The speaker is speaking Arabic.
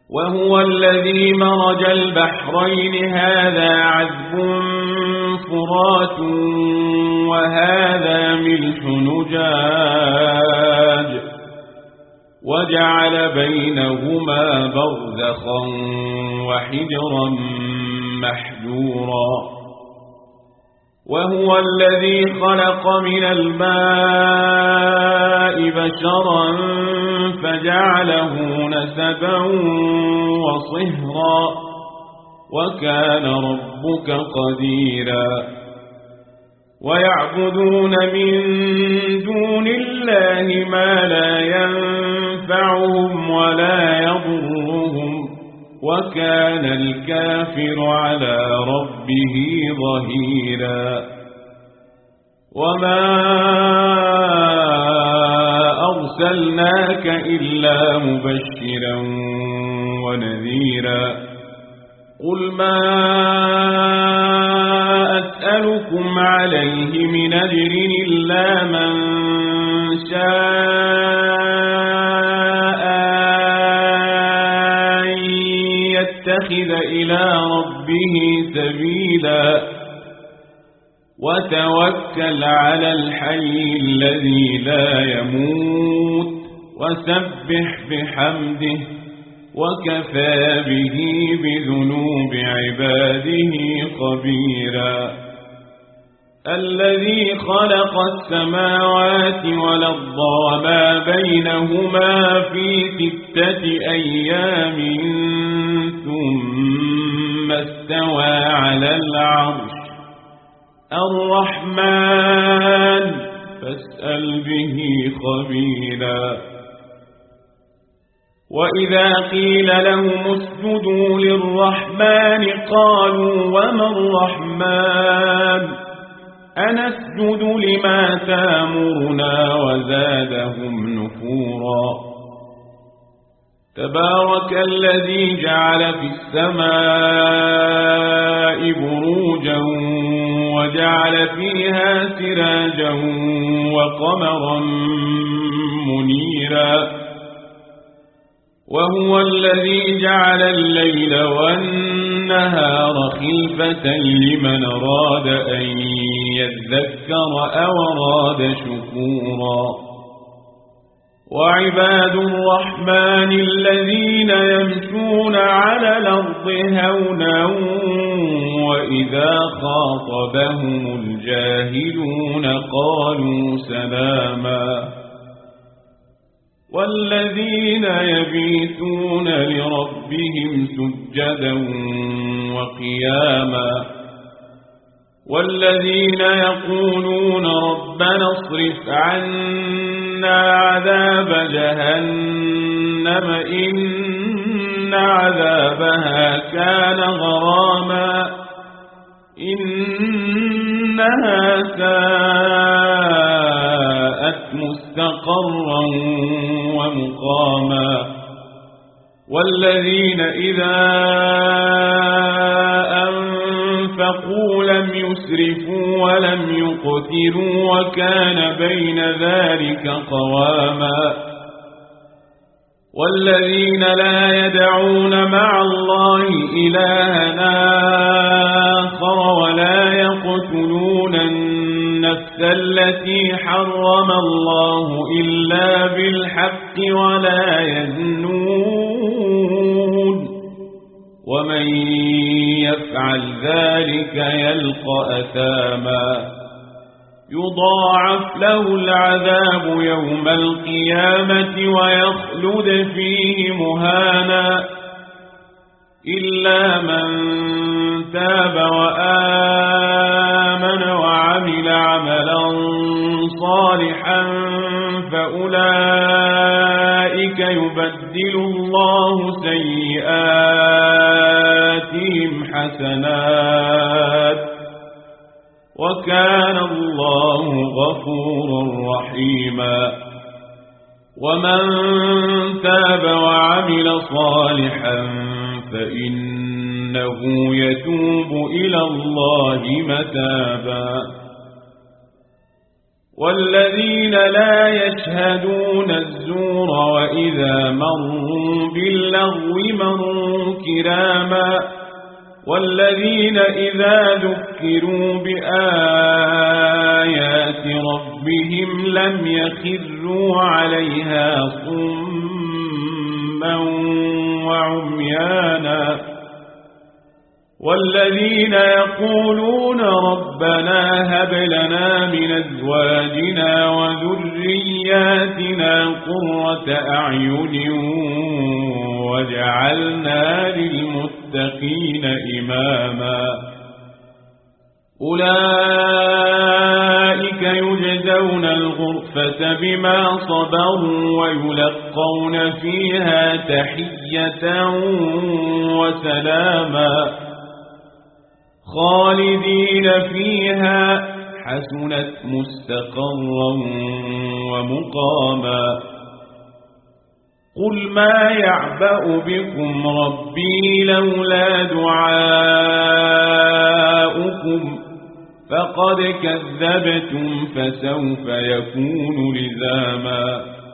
وهو الذي مرج البحرين هذا عذب فرات وهذا ملح نجاج وجعل بينهما برزخا وحجرا محجورا وهو الذي خلق من الماء بشرا فجعله نسبا وصهرا وكان ربك قديرا ويعبدون من دون الله ما لا ينفعهم ولا يضرهم وكان الكافر على ربه ظهيرا وما أرسلناك إلا مبشرا ونذيرا قل ما أسألكم عليه من أجر إلا من شاء أن يتخذ إلى ربه سبيلا وتوكل على الحي الذي لا يموت وسبح بحمده وكفى به بذنوب عباده خبيرا الذي خلق السماوات والأرض وما بينهما في 6 أيام ثم استوى على العرش الرحمن فاسأل به خبيرا وإذا قيل لهم اسجدوا للرحمن قالوا وما الرحمن أنسجد لما تامرنا وزادهم نفورا تبارك الذي جعل في السماء بروجا وجعل فيها سراجا وقمرا منيرا وهو الذي جعل الليل والنهار خلفة لمن أراد أن يذكر أو أراد شكورا وعباد الرحمن الذين يمشون على الأرض هونا وإذا خاطبهم الجاهلون قالوا سلاما والذين يبيتون لربهم سجدا وقياما والذين يقولون ربنا اصرف عنا عذاب جهنم إن عذابها كان غراما إنها ساءت مستقرا ومقاما والذين إذا أنفقوا لم يسرفوا ولم يقتروا وكان بين ذلك قواما والذين لا يدعون مع الله إلها آخر ولا يقتلون النفس التي حرم الله إلا بالحق ولا يزنون ومن يفعل ذلك يلقى أثاما يضاعف له العذاب يوم القيامة ويخلد فيه مهانا إلا من تاب وآمن وعمل عملا صالحا فأولئك يبدل الله سيئاتهم حسنات وكان الله غفورا رحيما ومن تاب وعمل صالحا فإنه يتوب إلى الله متابا والذين لا يشهدون الزور وإذا مروا باللغو مروا كراما والذين إذا ذكروا بآيات ربهم لم يخروا عليها صما وعميانا والذين يقولون ربنا هب لنا من أزواجنا وذرياتنا قرة أعين وجعلنا للمتقين إماما أولئك يجزون الغرفة بما صبروا ويلقون فيها تحية وسلاما خالدين فيها حسنت مستقرا ومقاما قل ما يعبأ بكم ربي لولا دعاؤكم فقد كذبتم فسوف يكون لزاما